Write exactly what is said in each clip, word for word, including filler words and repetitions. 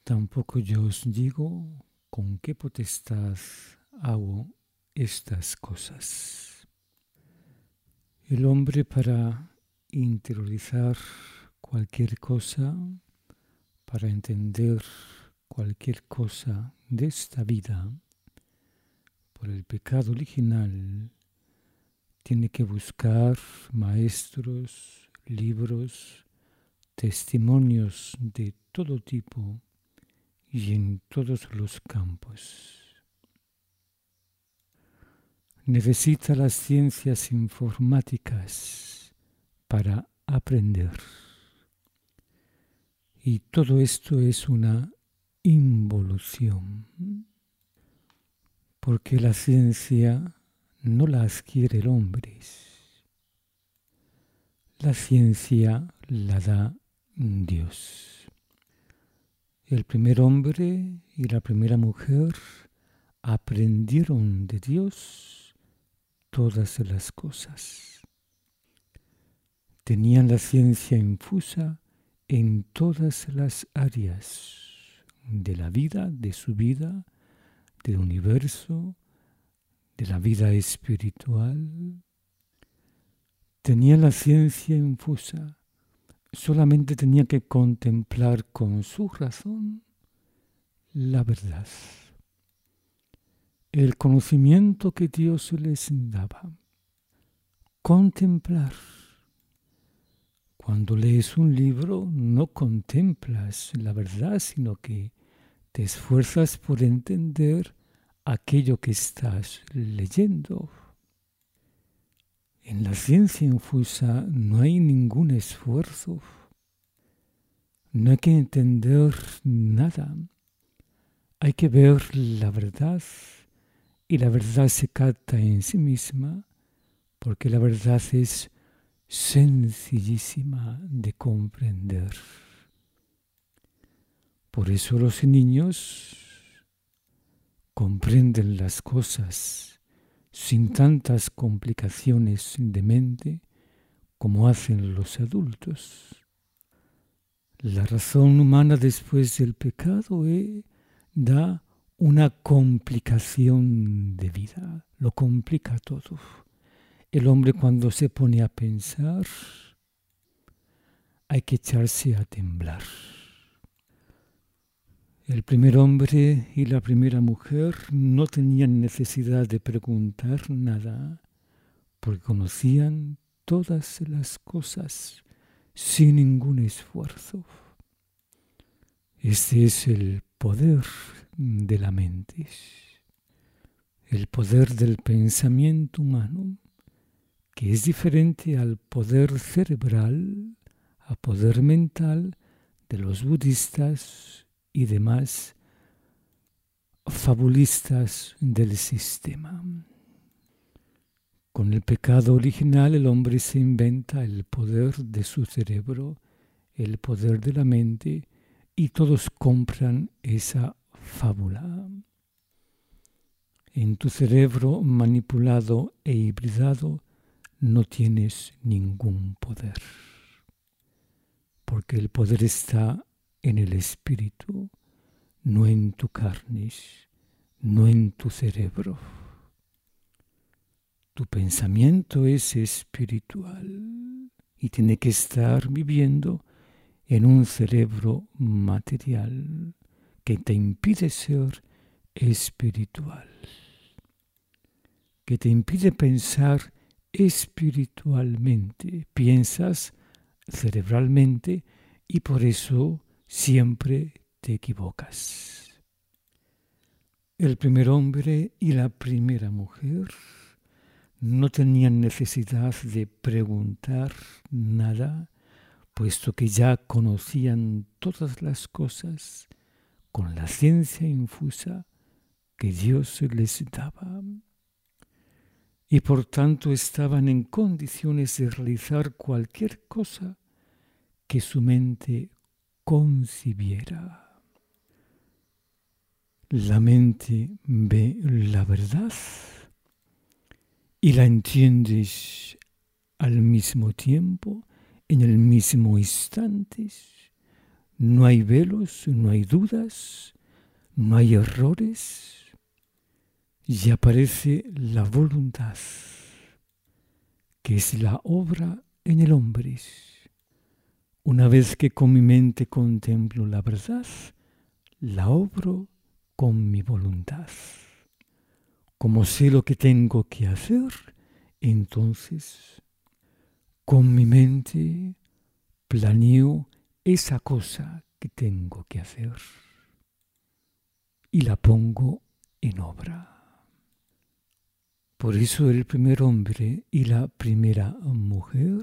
Tampoco yo os digo con qué potestad hago estas cosas. El hombre, para interiorizar cualquier cosa, para entender cualquier cosa de esta vida, por el pecado original, tiene que buscar maestros, libros, testimonios de todo tipo y en todos los campos. Necesita las ciencias informáticas para aprender. Y todo esto es una involución, porque la ciencia no la adquiere el hombre. La ciencia la da Dios. El primer hombre y la primera mujer aprendieron de Dios todas las cosas. Tenían la ciencia infusa en todas las áreas de la vida, de su vida, del universo, de la vida espiritual. Tenía la ciencia infusa, solamente tenía que contemplar con su razón la verdad, el conocimiento que Dios les daba. Contemplar. Cuando lees un libro no contemplas la verdad, sino que te esfuerzas por entender aquello que estás leyendo. En la ciencia infusa no hay ningún esfuerzo. No hay que entender nada. Hay que ver la verdad y la verdad se capta en sí misma porque la verdad es sencillísima de comprender. Por eso los niños comprenden las cosas sin tantas complicaciones de mente como hacen los adultos. La razón humana después del pecado eh, da una complicación de vida, lo complica todo. El hombre cuando se pone a pensar hay que echarse a temblar. El primer hombre y la primera mujer no tenían necesidad de preguntar nada, porque conocían todas las cosas sin ningún esfuerzo. Este es el poder de la mente, el poder del pensamiento humano, que es diferente al poder cerebral, al poder mental de los budistas y demás fabulistas del sistema. Con el pecado original el hombre se inventa el poder de su cerebro, el poder de la mente, y todos compran esa fábula. En tu cerebro manipulado e hibridado no tienes ningún poder, porque el poder está en el espíritu, no en tu carne, no en tu cerebro. Tu pensamiento es espiritual y tiene que estar viviendo en un cerebro material que te impide ser espiritual, que te impide pensar espiritualmente. Piensas cerebralmente y por eso siempre te equivocas. El primer hombre y la primera mujer no tenían necesidad de preguntar nada, puesto que ya conocían todas las cosas con la ciencia infusa que Dios les daba. Y por tanto estaban en condiciones de realizar cualquier cosa que su mente concibiera. La mente ve la verdad y la entiendes al mismo tiempo, en el mismo instante. no hay velos, no hay dudas, no hay errores, y aparece la voluntad, que es la obra en el hombre. Una vez que con mi mente contemplo la verdad, la obro con mi voluntad. Como sé lo que tengo que hacer, entonces con mi mente planeo esa cosa que tengo que hacer y la pongo en obra. Por eso el primer hombre y la primera mujer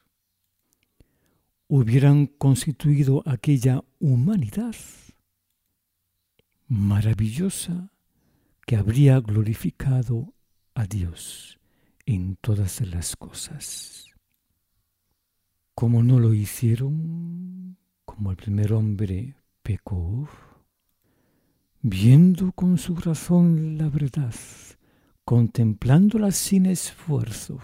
hubieran constituido aquella humanidad maravillosa que habría glorificado a Dios en todas las cosas. Como no lo hicieron, como el primer hombre pecó, viendo con su razón la verdad, contemplándola sin esfuerzo,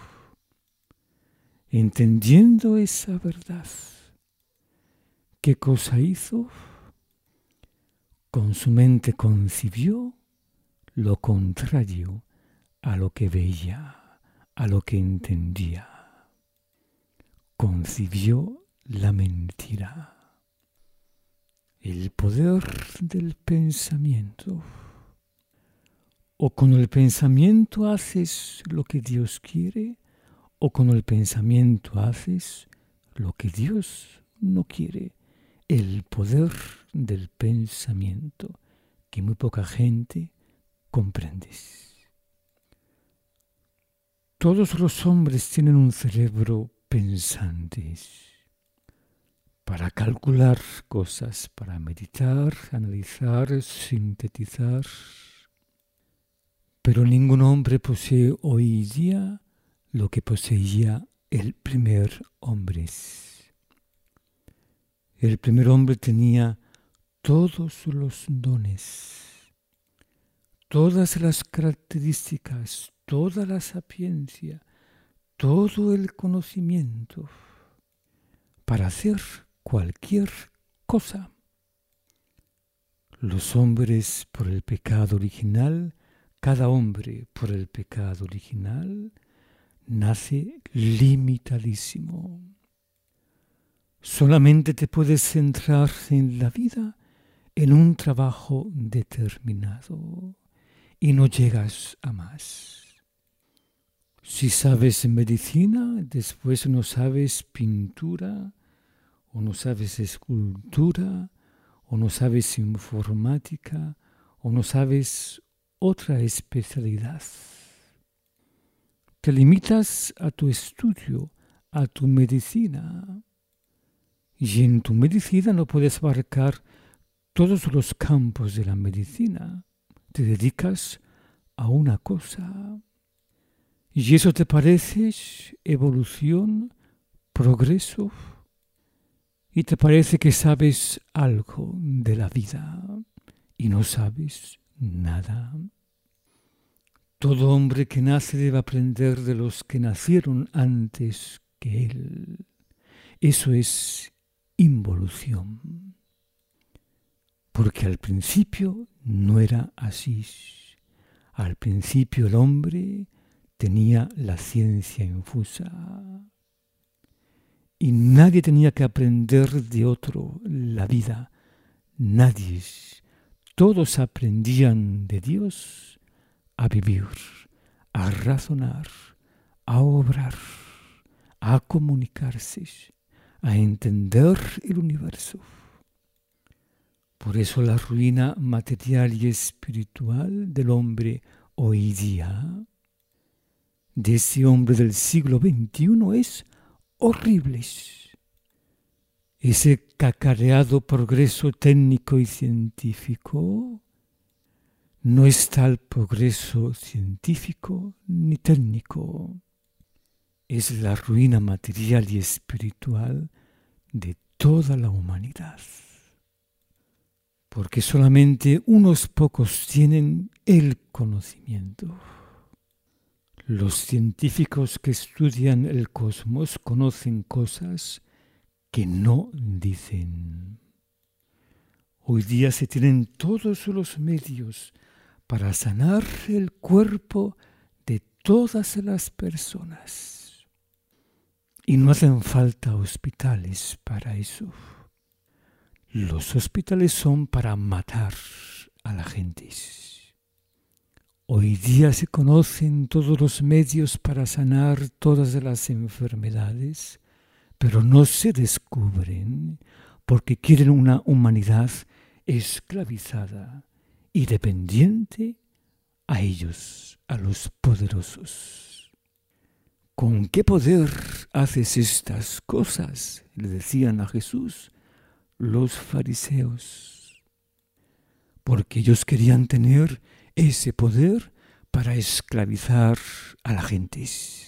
entendiendo esa verdad, ¿qué cosa hizo? Con su mente concibió lo contrario a lo que veía, a lo que entendía. Concibió la mentira. El poder del pensamiento. O con el pensamiento haces lo que Dios quiere, o con el pensamiento haces lo que Dios no quiere. El poder del pensamiento que muy poca gente comprende. Todos los hombres tienen un cerebro pensante para calcular cosas, para meditar, analizar, sintetizar. Pero ningún hombre posee hoy día lo que poseía el primer hombre. El primer hombre tenía todos los dones, todas las características, toda la sapiencia, todo el conocimiento para hacer cualquier cosa. Los hombres por el pecado original, cada hombre por el pecado original, nace limitadísimo. Solamente te puedes centrar en la vida en un trabajo determinado y no llegas a más. Si sabes medicina, después no sabes pintura, o no sabes escultura, o no sabes informática, o no sabes otra especialidad. Te limitas a tu estudio, a tu medicina. Y en tu medicina no puedes abarcar todos los campos de la medicina. Te dedicas a una cosa. ¿Y eso te parece evolución, progreso? ¿Y te parece que sabes algo de la vida y no sabes nada? Todo hombre que nace debe aprender de los que nacieron antes que él. Eso es involución. Porque al principio no era así. Al principio el hombre tenía la ciencia infusa. Y nadie tenía que aprender de otro la vida. Nadie. Todos aprendían de Dios a vivir, a razonar, a obrar, a comunicarse, a entender el universo. Por eso la ruina material y espiritual del hombre hoy día, de ese hombre del siglo veintiuno, es horrible. Ese cacareado progreso técnico y científico no es tal progreso científico ni técnico. Es la ruina material y espiritual de toda la humanidad. Porque solamente unos pocos tienen el conocimiento. Los científicos que estudian el cosmos conocen cosas que no dicen. Hoy día se tienen todos los medios para sanar el cuerpo de todas las personas. Y no hacen falta hospitales para eso. Los hospitales son para matar a la gente. Hoy día se conocen todos los medios para sanar todas las enfermedades, pero no se descubren porque quieren una humanidad esclavizada y dependiente a ellos, a los poderosos. ¿Con qué poder haces estas cosas?, le decían a Jesús los fariseos, porque ellos querían tener ese poder para esclavizar a la gente.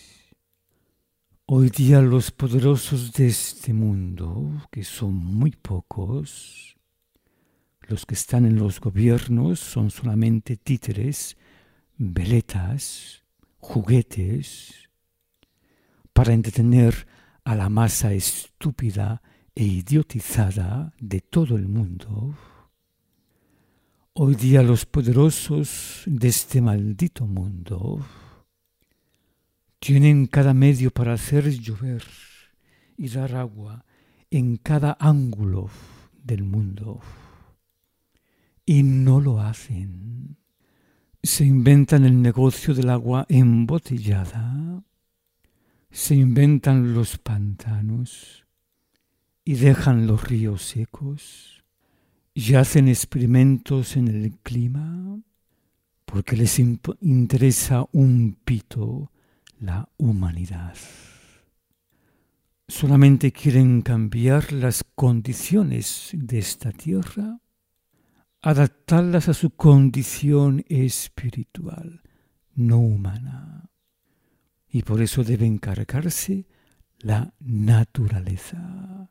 Hoy día los poderosos de este mundo, que son muy pocos, los que están en los gobiernos son solamente títeres, veletas, juguetes, para entretener a la masa estúpida e idiotizada de todo el mundo. Hoy día los poderosos de este maldito mundo tienen cada medio para hacer llover y dar agua en cada ángulo del mundo. Y no lo hacen. Se inventan el negocio del agua embotellada, se inventan los pantanos y dejan los ríos secos, y hacen experimentos en el clima porque les imp- interesa un pito la humanidad. Solamente quieren cambiar las condiciones de esta tierra, adaptarlas a su condición espiritual, no humana. Y por eso deben cargarse la naturaleza.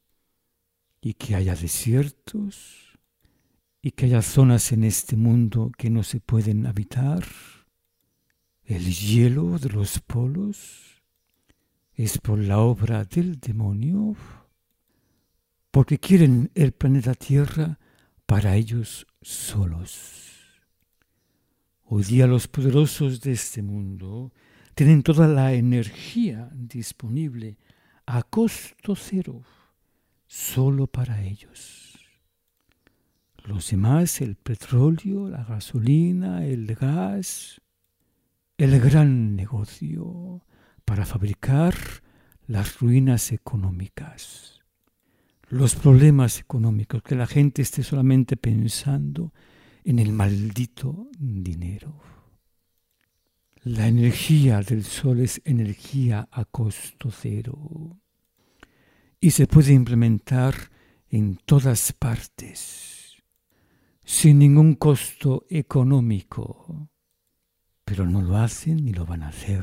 Y que haya desiertos, y que haya zonas en este mundo que no se pueden habitar. El hielo de los polos es por la obra del demonio, porque quieren el planeta Tierra para ellos solos. Hoy día los poderosos de este mundo tienen toda la energía disponible a costo cero, solo para ellos. Los demás, el petróleo, la gasolina, el gas, el gran negocio para fabricar las ruinas económicas. Los problemas económicos, que la gente esté solamente pensando en el maldito dinero. La energía del sol es energía a costo cero y se puede implementar en todas partes sin ningún costo económico, pero no lo hacen ni lo van a hacer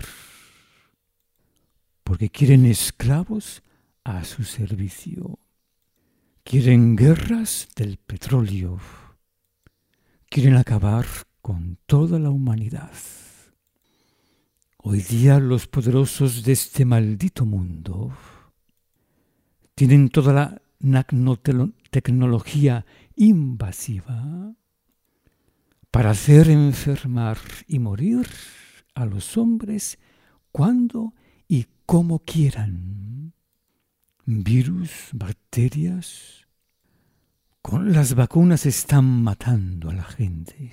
porque quieren esclavos a su servicio. Quieren guerras del petróleo. Quieren acabar con toda la humanidad. Hoy día los poderosos de este maldito mundo tienen toda la nanotecnología invasiva para hacer enfermar y morir a los hombres cuando y como quieran. Virus, bacterias. Con las vacunas están matando a la gente.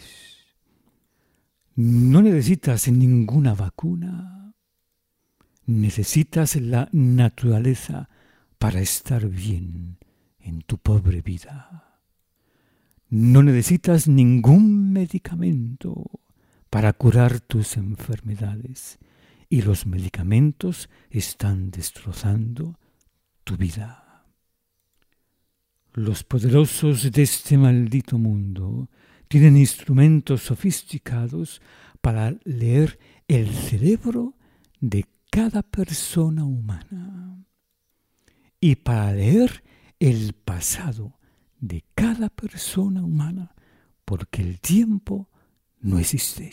No necesitas ninguna vacuna. Necesitas la naturaleza para estar bien en tu pobre vida. No necesitas ningún medicamento para curar tus enfermedades. Y los medicamentos están destrozando tu vida. Los poderosos de este maldito mundo tienen instrumentos sofisticados para leer el cerebro de cada persona humana y para leer el pasado de cada persona humana, porque el tiempo no existe.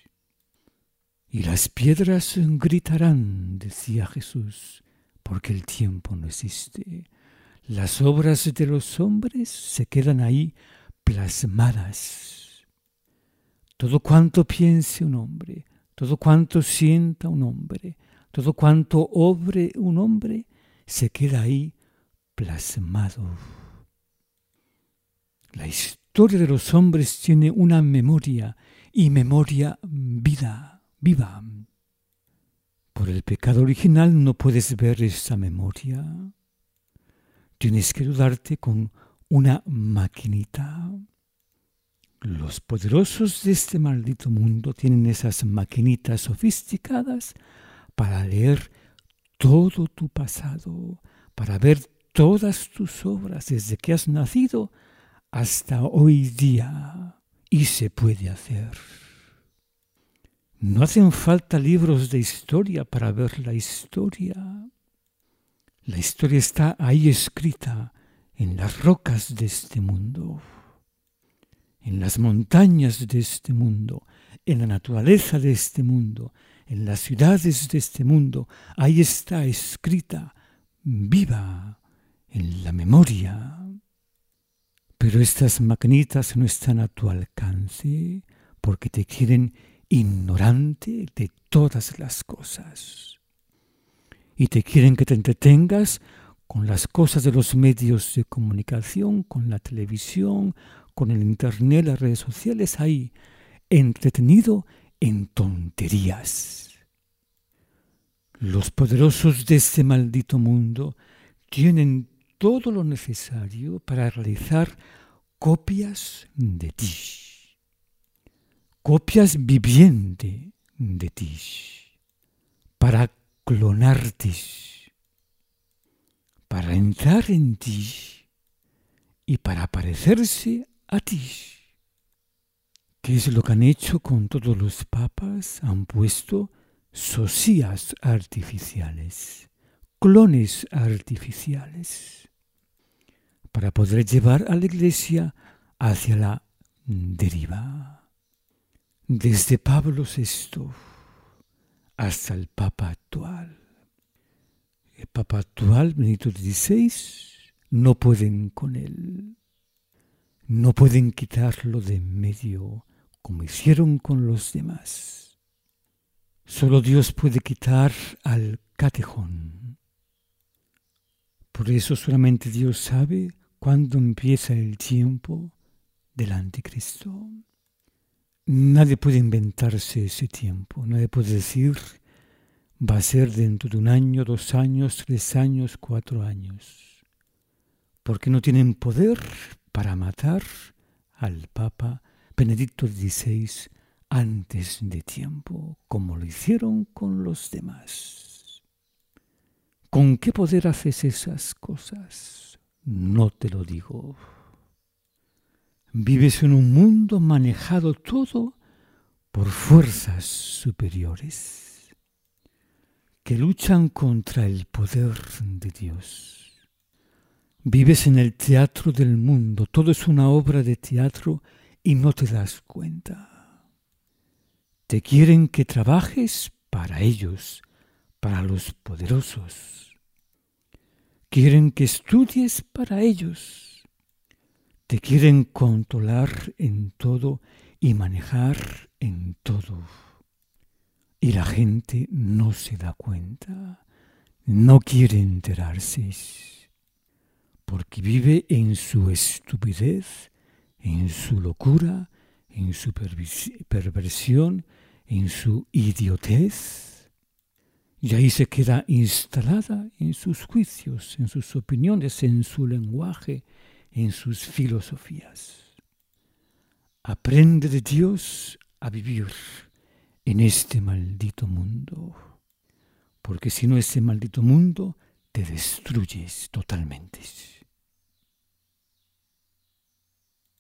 Y las piedras gritarán, decía Jesús, porque el tiempo no existe. Las obras de los hombres se quedan ahí plasmadas. Todo cuanto piense un hombre, todo cuanto sienta un hombre, todo cuanto obre un hombre, se queda ahí plasmado. La historia de los hombres tiene una memoria, y memoria vida, viva. Por el pecado original no puedes ver esa memoria. Tienes que ayudarte con una maquinita. Los poderosos de este maldito mundo tienen esas maquinitas sofisticadas para leer todo tu pasado, para ver todas tus obras desde que has nacido hasta hoy día. Y se puede hacer. No hacen falta libros de historia para ver la historia. La historia está ahí escrita en las rocas de este mundo, en las montañas de este mundo, en la naturaleza de este mundo, en las ciudades de este mundo. Ahí está escrita, viva, en la memoria. Pero estas maquinitas no están a tu alcance porque te quieren ignorante de todas las cosas. Y te quieren que te entretengas con las cosas de los medios de comunicación, con la televisión, con el internet, las redes sociales, ahí, entretenido en tonterías. Los poderosos de este maldito mundo tienen todo lo necesario para realizar copias de ti, copias vivientes de ti, para clonarte, para entrar en ti y para parecerse a ti. ¿Qué es lo que han hecho con todos los papas? Han puesto socias artificiales, clones artificiales, para poder llevar a la Iglesia hacia la deriva. Desde Pablo sexto hasta el Papa actual. El Papa actual, Benedicto dieciséis, no pueden con él. No pueden quitarlo de en medio como hicieron con los demás. Solo Dios puede quitar al catejón. Por eso solamente Dios sabe cuándo empieza el tiempo del anticristo. Nadie puede inventarse ese tiempo. Nadie puede decir va a ser dentro de un año, dos años, tres años, cuatro años. Porque no tienen poder para matar al Papa Benedicto dieciséis antes de tiempo, como lo hicieron con los demás. ¿Con qué poder haces esas cosas? No te lo digo. Vives en un mundo manejado todo por fuerzas superiores que luchan contra el poder de Dios. Vives en el teatro del mundo, todo es una obra de teatro y no te das cuenta. Te quieren que trabajes para ellos, para los poderosos. Quieren que estudies para ellos. Te quieren controlar en todo y manejar en todo. Y la gente no se da cuenta, no quiere enterarse, porque vive en su estupidez, en su locura, en su perversión, en su idiotez. Y ahí se queda instalada en sus juicios, en sus opiniones, en su lenguaje, en sus filosofías. Aprende de Dios a vivir en este maldito mundo, porque si no, este maldito mundo te destruyes totalmente.